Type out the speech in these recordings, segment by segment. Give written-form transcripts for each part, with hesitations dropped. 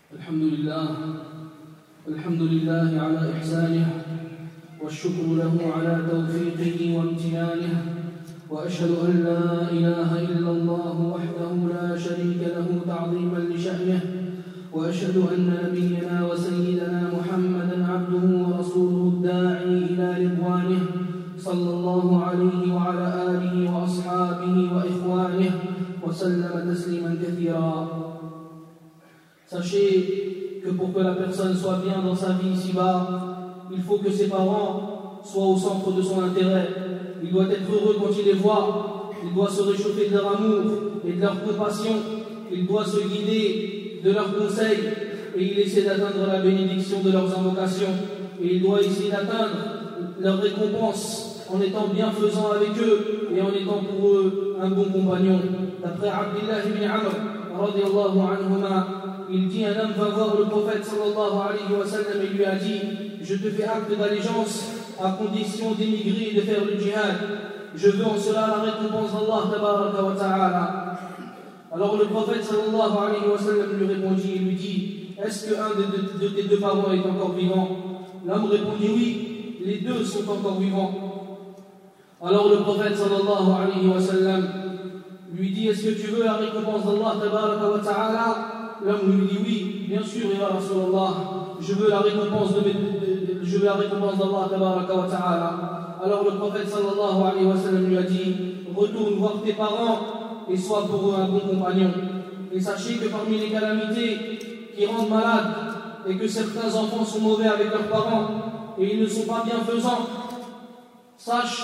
الحمد لله على إحسانه والشكر له على توفيقه وامتنانه وأشهد أن لا إله إلا الله وحده لا شريك له تعظيما لشأنه وأشهد أن نبينا وسيدنا محمدا عبده ورسوله الداعي إلى رضوانه صلى الله عليه وعلى آله وأصحابه وإخوانه وسلم تسليما كثيرا. Sachez que pour que la personne soit bien dans sa vie ici-bas, il faut que ses parents soient au centre de son intérêt. Il doit être heureux quand il les voit, il doit se réchauffer de leur amour et de leur compassion, il doit se guider de leurs conseils et il essaie d'atteindre la bénédiction de leurs invocations et il doit essayer d'atteindre leur récompense en étant bienfaisant avec eux et en étant pour eux un bon compagnon. D'après Abdullah ibn Amr, radiyallahu anhuma, il dit: un homme va voir le prophète sallallahu alayhi wa sallam et lui a dit: je te fais acte d'allégeance à condition d'émigrer et de faire le djihad. Je veux en cela la récompense d'Allah tabaraka wa ta'ala. Alors le prophète sallallahu alayhi wa sallam lui répondit et lui dit: est-ce qu'un de tes deux parents est encore vivant? L'homme répondit: oui, les deux sont encore vivants. Alors le prophète sallallahu alayhi wa sallam lui dit: est-ce que tu veux la récompense d'Allah tabaraka wa ta'ala? L'homme lui dit: oui, bien sûr, ya Rasulallah, je veux la récompense d'Allah tabaraka wa ta'ala. Alors le prophète sallallahu alayhi wa sallam lui a dit: retourne voir tes parents et sois pour eux un bon compagnon. Et sachez que parmi les calamités qui rendent malades et que certains enfants sont mauvais avec leurs parents et ils ne sont pas bienfaisants, sache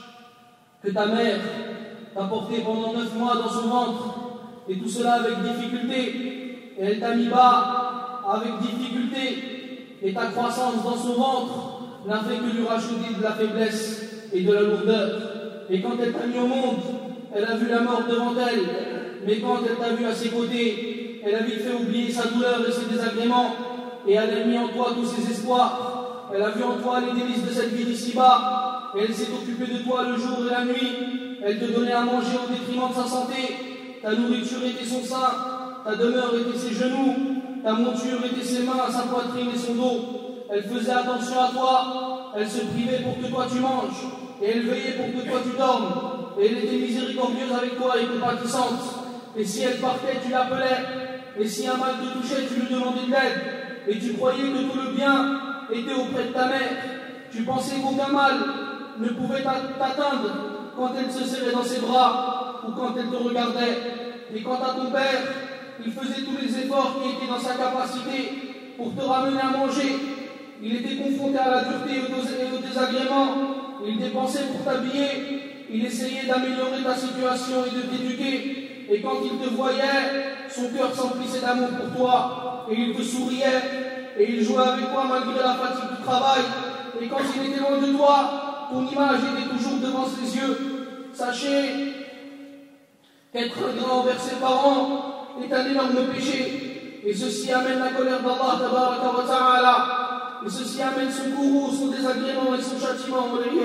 que ta mère t'a porté pendant 9 mois dans son ventre et tout cela avec difficulté. Et elle t'a mis bas avec difficulté, et ta croissance dans son ventre n'a fait que lui rajouter de la faiblesse et de la lourdeur. Et quand elle t'a mis au monde, elle a vu la mort devant elle, mais quand elle t'a vu à ses côtés, elle a vite fait oublier sa douleur et ses désagréments, et elle a mis en toi tous ses espoirs. Elle a vu en toi les délices de cette vie d'ici-bas, et elle s'est occupée de toi le jour et la nuit. Elle te donnait à manger au détriment de sa santé. Ta nourriture était son sein, ta demeure était ses genoux, ta monture était ses mains, sa poitrine et son dos. Elle faisait attention à toi, elle se privait pour que toi tu manges, et elle veillait pour que toi tu dormes. Et elle était miséricordieuse avec toi et compatissante. Et si elle partait, tu l'appelais, et si un mal te touchait, tu lui demandais de l'aide. Et tu croyais que tout le bien était auprès de ta mère. Tu pensais qu'aucun mal ne pouvait t'atteindre quand elle se serrait dans ses bras ou quand elle te regardait. Et quant à ton père, il faisait tous les efforts qui étaient dans sa capacité pour te ramener à manger. Il était confronté à la dureté et au désagrément. Il dépensait pour t'habiller. Il essayait d'améliorer ta situation et de t'éduquer. Et quand il te voyait, son cœur s'emplissait d'amour pour toi. Et il te souriait. Et il jouait avec toi malgré la fatigue du travail. Et quand il était loin de toi, ton image était toujours devant ses yeux. Sachez qu'être ingrat envers ses parents est un énorme péché, et ceci amène la colère d'Allah tabaraka wa ta'ala, et ceci amène son courroux, son désagrément et son châtiment.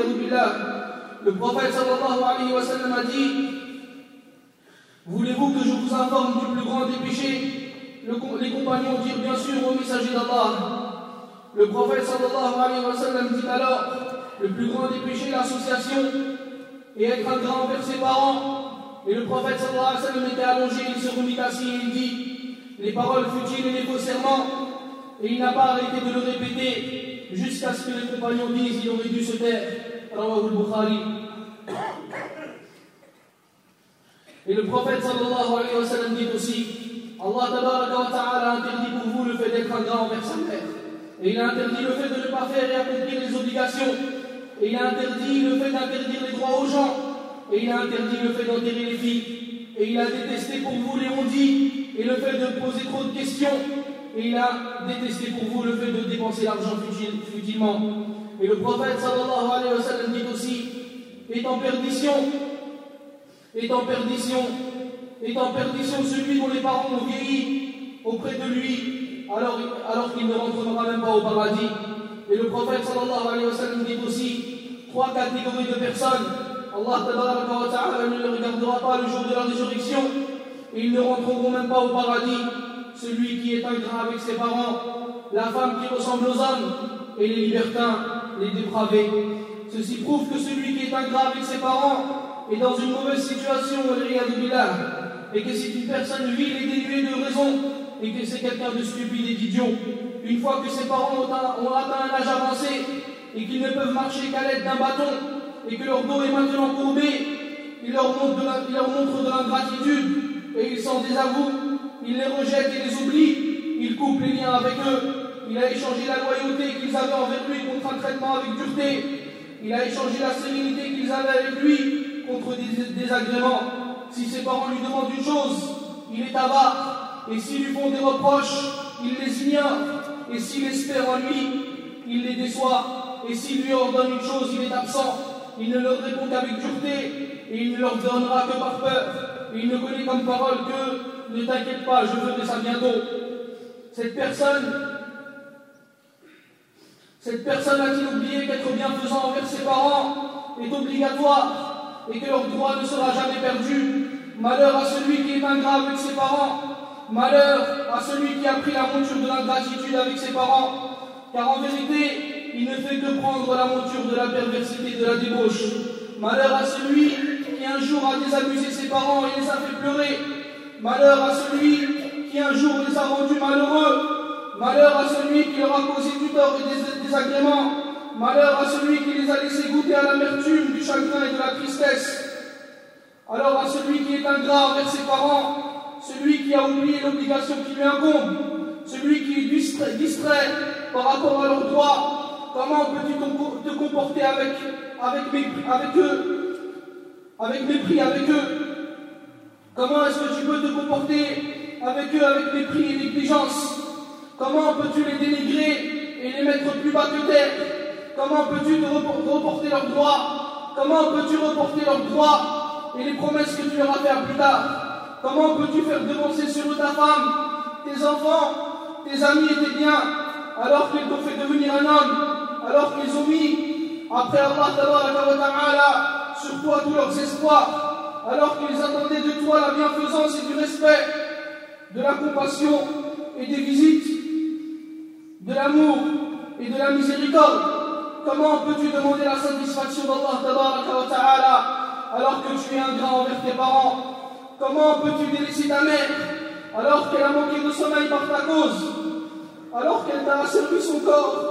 Le prophète sallallahu alayhi wa sallam a dit: voulez-vous que je vous informe du plus grand des péchés? Les compagnons dirent: bien sûr, au messager d'Allah. Le prophète sallallahu alayhi wa sallam dit alors: le plus grand des péchés, l'association, et être ingrat envers ses parents. Et le prophète sallallahu alayhi wa sallam était allongé, il se remit assis et il dit les paroles futiles et les faux serments, et il n'a pas arrêté de le répéter jusqu'à ce que les compagnons disent: il aurait dû se taire. Rawahu al-Bukhari. Et le prophète sallallahu alayhi wa sallam dit aussi: Allah tabaraka wa ta'ala a interdit pour vous le fait d'être ingrat envers sa mère, et il a interdit le fait de ne pas faire et accomplir les obligations, et il a interdit le fait d'interdire les droits aux gens, et il a interdit le fait d'enterrer les filles, et il a détesté pour vous les on-dit et le fait de poser trop de questions, et il a détesté pour vous le fait de dépenser l'argent futilement. Et le prophète sallallahu alayhi wa sallam dit aussi: est en perdition celui dont les parents ont vieilli auprès de lui alors qu'il ne rentrera même pas au paradis. Et le prophète sallallahu alayhi wa sallam dit aussi: 3 catégories de personnes, Allah tabaraka wa ta'ala ne les regardera pas le jour de la résurrection, et ils ne rentreront même pas au paradis. celui qui est ingrat avec ses parents, la femme qui ressemble aux hommes, et les libertins, les dépravés. Ceci prouve que celui qui est ingrat avec ses parents est dans une mauvaise situation, et que c'est une personne vile et dénuée de raison, et que c'est quelqu'un de stupide et d'idiot. Une fois que ses parents ont atteint un âge avancé, et qu'ils ne peuvent marcher qu'à l'aide d'un bâton, et que leur dos est maintenant courbé, il leur montre de l'ingratitude, et ils s'en désavouent, il les rejette et les oublie, il coupe les liens avec eux, il a échangé la loyauté qu'ils avaient envers lui contre un traitement avec dureté, il a échangé la sérénité qu'ils avaient avec lui contre des désagréments. Si ses parents lui demandent une chose, il est avare, et s'ils lui font des reproches, il les ignore, et s'il espère en lui, il les déçoit, et s'il lui ordonne une chose, il est absent, il ne leur répond qu'avec dureté, et il ne leur donnera que par peur, et il ne connaît comme parole que « ne t'inquiète pas, je ferai ça bientôt ». Cette personne a-t-il oublié qu'être bienfaisant envers ses parents est obligatoire et que leur droit ne sera jamais perdu? Malheur à celui qui est ingrat avec ses parents, malheur à celui qui a pris la monture de l'ingratitude avec ses parents, car en vérité, il ne fait que prendre la monture de la perversité et de la débauche. Malheur à celui qui un jour a désamusé ses parents et les a fait pleurer. Malheur à celui qui un jour les a rendus malheureux. Malheur à celui qui leur a causé du tort et des désagréments. Malheur à celui qui les a laissés goûter à l'amertume, du chagrin et de la tristesse. Alors à celui qui est ingrat envers ses parents, celui qui a oublié l'obligation qui lui incombe, celui qui est distrait par rapport à leurs droits, comment peux-tu te comporter avec mépris avec eux? Comment est-ce que tu peux te comporter avec eux avec mépris et négligence? Comment peux-tu les dénigrer et les mettre plus bas que terre? Comment peux-tu reporter leurs droits? Comment peux-tu reporter leurs droits et les promesses que tu leur as faites plus tard? Comment peux-tu faire devancer sur eux ta femme, tes enfants, tes amis et tes biens, alors qu'ils t'ont fait devenir un homme, alors qu'ils ont mis, après Allah Ta'ala, sur toi tous leurs espoirs, alors qu'ils attendaient de toi la bienfaisance et du respect, de la compassion et des visites, de l'amour et de la miséricorde? Comment peux-tu demander la satisfaction d'Allah Ta'ala alors que tu es ingrat envers tes parents? Comment peux-tu délaisser ta mère alors qu'elle a manqué de sommeil par ta cause, alors qu'elle t'a asservi son corps?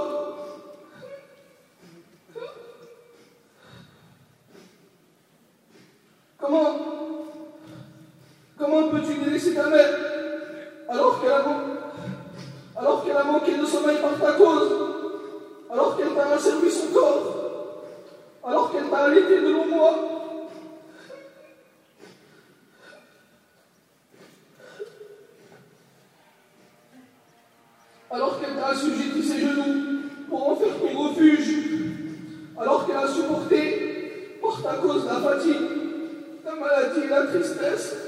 Comment peux-tu délaisser ta mère alors qu'elle a manqué de sommeil par ta cause, alors qu'elle t'a asservi son corps, alors qu'elle t'a allaité de longs mois? Alors qu'elle t'a assujetti ses genoux pour en faire ton refuge, alors qu'elle a supporté par ta cause la fatigue, la maladie et la tristesse.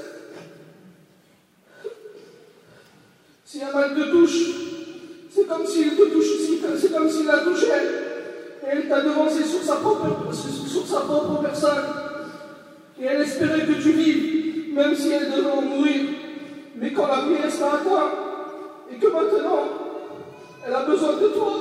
Si un mal te touche, c'est comme s'il la touchait, et elle t'a devancé sur sa propre personne, et elle espérait que tu vives, même si elle devait en mourir. Mais quand la vieillesse l'a atteint, et que maintenant, elle a besoin de toi,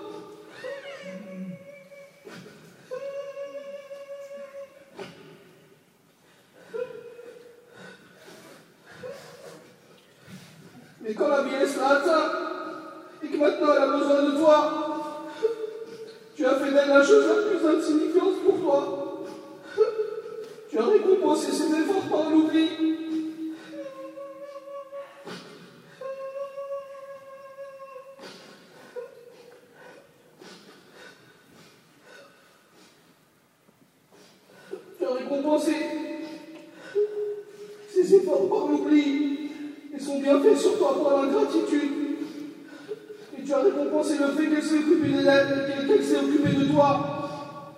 mais quand la vieillesse l'a atteint, et que maintenant elle a besoin de toi, tu as fait d'elle la chose la plus insignifiante pour toi. Tu as récompensé ses efforts par l'oubli. Tu as récompensé ses efforts par l'oubli et son bienfait sur toi par l'ingratitude. Et tu as récompensé le fait qu'elle s'est occupée de toi.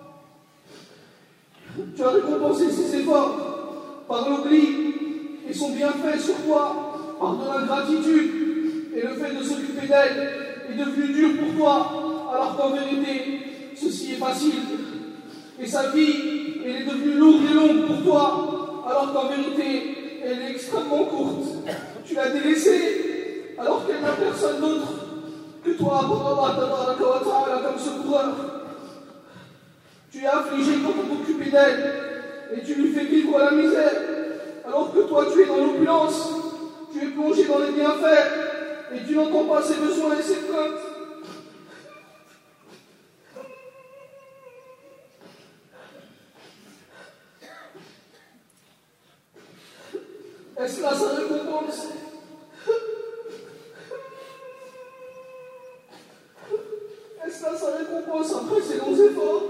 Tu as récompensé ses efforts par l'oubli et son bienfait sur toi par de l'ingratitude. Et le fait de s'occuper d'elle est devenu dur pour toi, alors qu'en vérité, ceci est facile. Et sa vie, elle est devenue lourde et longue pour toi, alors qu'en vérité, elle est extrêmement courte. Tu l'as délaissée, alors qu'elle n'a personne d'autre que toi, Allah tabaraka wa ta'ala, comme secoureur. Tu es affligé pour t'occuper d'elle et tu lui fais vivre la misère, alors que toi tu es dans l'opulence, tu es plongé dans les bienfaits et tu n'entends pas ses besoins et ses plaintes. Est-ce là sa récompense? Est-ce là sa récompense après ses longs efforts?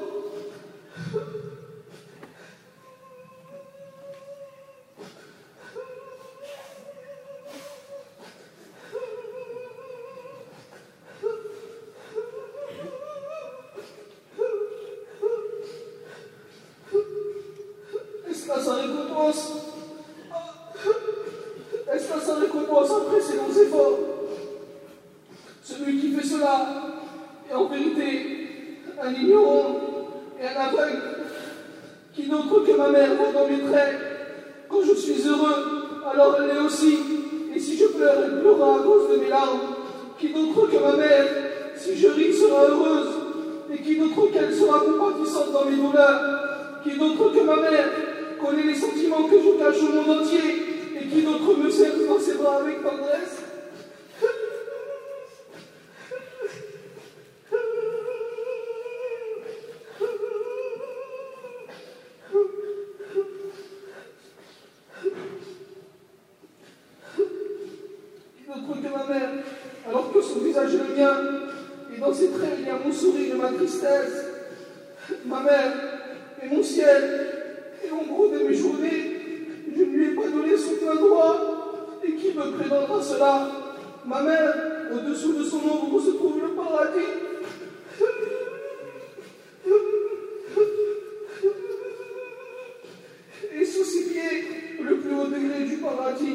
Est-ce là sa récompense? Est-ce que ça récompense après ses longs efforts? Celui qui fait cela est en vérité un ignorant et un aveugle. Qui d'autre que ma mère voit dans mes traits? Quand je suis heureux, alors elle l'est aussi. Et si je pleure, elle pleurera à cause de mes larmes. Qui d'autre que ma mère, si je ris, sera heureuse? Et qui d'autre qu'elle sera compatissante dans mes douleurs? Qui d'autre que ma mère connaît les sentiments que je cache au monde entier? Et qui d'autre me serre dans ses bras avec tendresse? Qui d'autre que ma mère, alors que son visage est le mien, et dans ses traits il y a mon sourire et ma tristesse? Ma mère est mon ciel, et l'ombre de mes journées. Je ne lui ai pas donné son plein droit, et qui me prétendra cela? Ma mère, au-dessous de son ombre se trouve le paradis. Et sous ses pieds, le plus haut degré du paradis.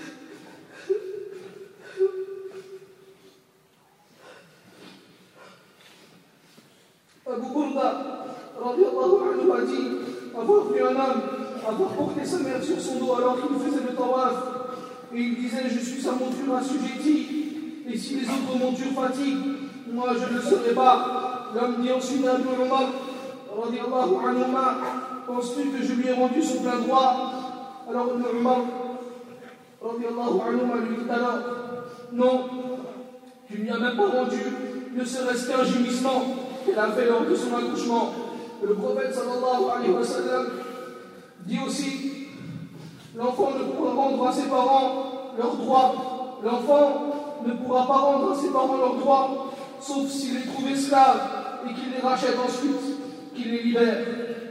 Abu Burda, radiallahu anhu, a dit avoir vu un homme avoir porté sa mère sur son dos alors qu'il faisait le tawaf, et il disait: je suis sa monture assujettie, et si les autres montures fatiguent, moi je ne le serai pas. L'homme dit ensuite à Abu Umar, radiallahu anhuma: penses-tu que je lui ai rendu son plein droit? Alors Abu Umar, radiallahu anhuma, lui dit alors: non, tu ne lui as même pas rendu ne serait-ce qu'un gémissement qu'elle a fait lors de son accouchement. Le prophète sallallahu alayhi wa sallam dit aussi: l'enfant ne pourra rendre à ses parents leurs droits. L'enfant ne pourra pas rendre à ses parents leurs droits, sauf s'il les trouve esclaves et qu'il les rachète ensuite, qu'il les libère.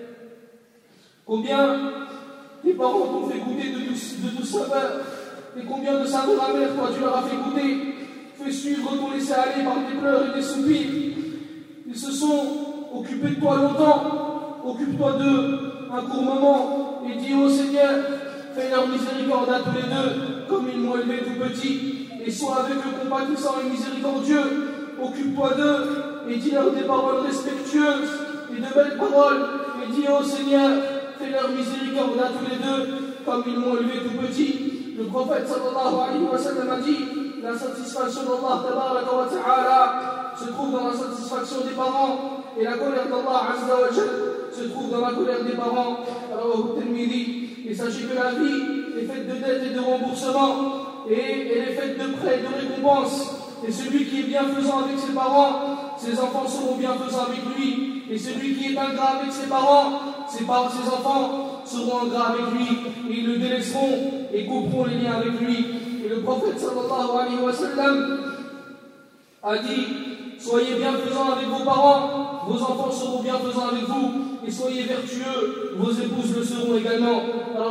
Combien tes parents t'ont fait goûter de douces saveurs, et combien de saveurs amères toi tu leur as fait goûter, fait suivre ton laisser-aller par des pleurs et des soupirs. Ils se sont occupés de toi longtemps, occupe-toi d'eux un court moment, et dis: ô Seigneur, fais leur miséricorde à tous les deux, comme ils m'ont élevé tout petit, et sois avec eux compatissant et miséricordieux. Occupe-toi d'eux, et dis-leur des paroles respectueuses, et de belles paroles, et dis: ô Seigneur, fais leur miséricorde à tous les deux, comme ils m'ont élevé tout petit. Le prophète sallallahu alayhi wa sallam a dit: la satisfaction d'Allah tabaraka wa ta'ala se trouve dans la satisfaction des parents, et la colère d'Allah azza wa jal se trouve dans la colère des parents. Alors, et sachez que la vie est faite de dettes et de remboursements, et elle est faite de prêts et de récompenses. Et celui qui est bienfaisant avec ses parents, ses enfants seront bienfaisants avec lui. Et celui qui est ingrat avec ses parents, ses enfants seront ingrats avec lui. Et ils le délaisseront et couperont les liens avec lui. Et le prophète sallallahu alayhi wa sallam a dit: soyez bienfaisants avec vos parents, vos enfants seront bienfaisants avec vous, et soyez vertueux, vos épouses le seront également.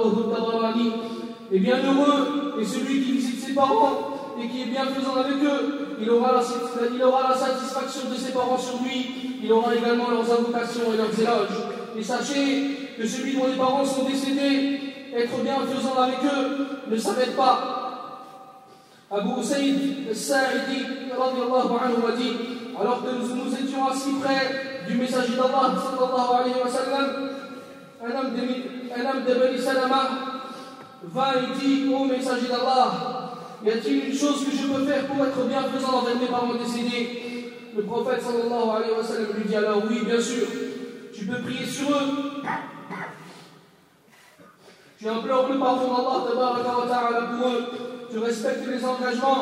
Et bienheureux est celui qui visite ses parents et qui est bienfaisant avec eux. Il aura la satisfaction de ses parents sur lui, il aura également leurs invocations et leurs éloges. Et sachez que celui dont les parents sont décédés, être bienfaisant avec eux ne s'arrête pas. Abu Saïd al-Sa'idi radiallahu anhu a dit: alors que nous étions assis près du messager d'Allah sallallahu alayhi wa sallam, un homme de Bani Salama vint et dit: ô messager d'Allah, Y a-t-il une chose que je peux faire pour être bienfaisant envers mes parents décédés? Le prophète sallallahu alayhi wa sallam lui dit alors oui, bien sûr, tu peux prier sur eux. Tu implores le pardon d'Allah tabaraka wa ta'ala pour eux. Tu respectes les engagements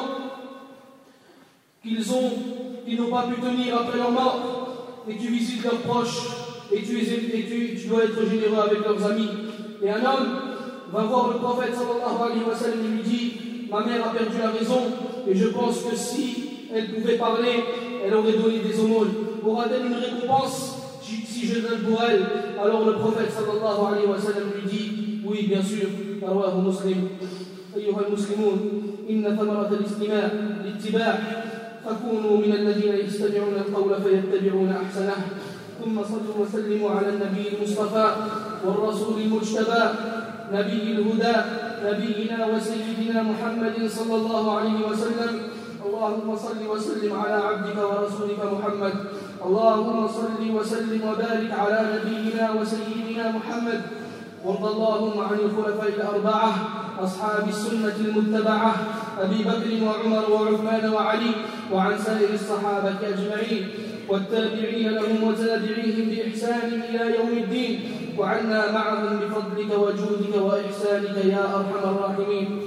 qu'ils n'ont pas pu tenir après leur mort. Et tu visites leurs proches. Et tu dois être généreux avec leurs amis. Et un homme va voir le prophète sallallahu alayhi wa sallam et lui dit: ma mère a perdu la raison et je pense que si elle pouvait parler, elle aurait donné des aumônes. Aura-t-elle une récompense si je donne pour elle? Alors le prophète sallallahu alayhi wa sallam lui dit: oui, bien sûr. رواه مسلم. أيها المسلمون إن ثمرة الاستماع الاتباع فكونوا من الذين يستمعون القول فيتبعون أحسنه. ثم صلوا وسلموا على النبي المصطفى والرسول المجتبى نبي الهدى نبينا وسيدنا محمد صلى الله عليه وسلم. اللهم صل وسلم على عبدك ورسولك محمد. اللهم صل وسلم وبارك على نبينا وسيدنا محمد. وارض اللهم عن الخلفاء الأربعة أصحاب السنة المتبعة أبي بكر وعمر وعثمان وعلي وعن سائر الصحابة أجمعين والتابعين لهم وتابعيهم بإحسان إلى يوم الدين وعنا معهم بفضلك وجودك وإحسانك يا أرحم الراحمين.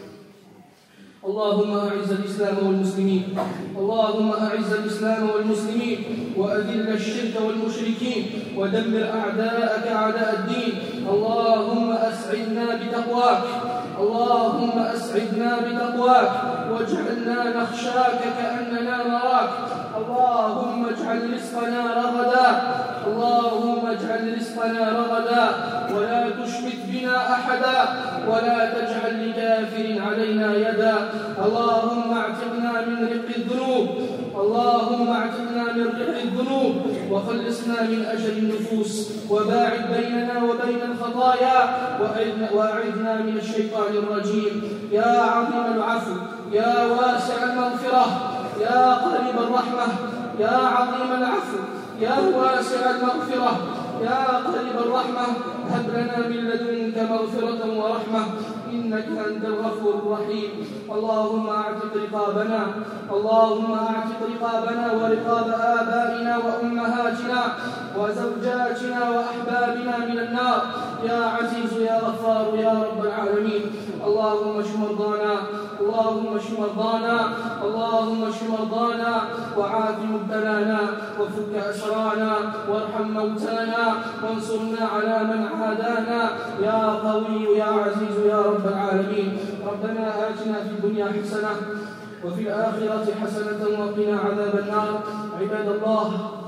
اللهم أعز الإسلام والمسلمين. اللهم أعز الإسلام والمسلمين وأذل الشرك والمشركين ودمر أعداءك أعداء الدين. اللهم أسعدنا بتقواك. اللهم أسعدنا بتقواك واجعلنا نخشاك كأننا نراك. اللهم اجعل رزقنا رغدا. اللهم اجعل رزقنا رغدا ولا تشمت بنا أحدا ولا تجعل لكافر علينا يدا. اللهم اعتقنا من رق الذنوب. اللهم اعتقنا من رق الذنوب وخلصنا من أجل النفوس وباعد بيننا وبين الخطايا وأعذنا من الشيطان الرجيم. يا عظيم العفو يا واسع المغفرة يا قريب الرحمة يا عظيم العفو يا واسع المغفرة يا قريب الرحمة هب لنا من لدنك مغفرة ورحمة إنك أنت الغفور الرحيم. اللهم أعتق رقابنا. اللهم أعتق رقابنا ورقاب آبائنا وأمهاتنا وزوجاتنا وأحبابنا من النار يا عزيز يا غفار يا رب العالمين. اللهم اشف مرضانا. اللهم اشف مرضانا. اللهم اشف مرضانا وعاف مبتلانا وفك أسرانا وارحم موتانا وانصرنا على من عادانا يا قوي يا عزيز يا رب العالمين. ربنا آتنا في الدنيا حسنة وفي الآخرة حسنة وقنا عذاب النار. عباد الله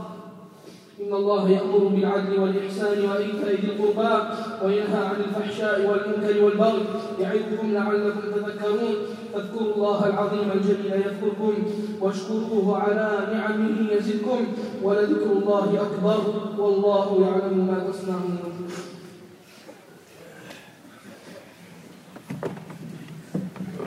إن الله يأمر بالعدل والإحسان وإيتاء ذي القربى وينهى عن الفحشاء والمنكر والبغي يعظكم لعلكم تذكرون. فاذكروا الله العظيم الجليل يذكركم واشكروه على نعمه يزدكم ولذكر الله أكبر والله يعلم ما تصنعون.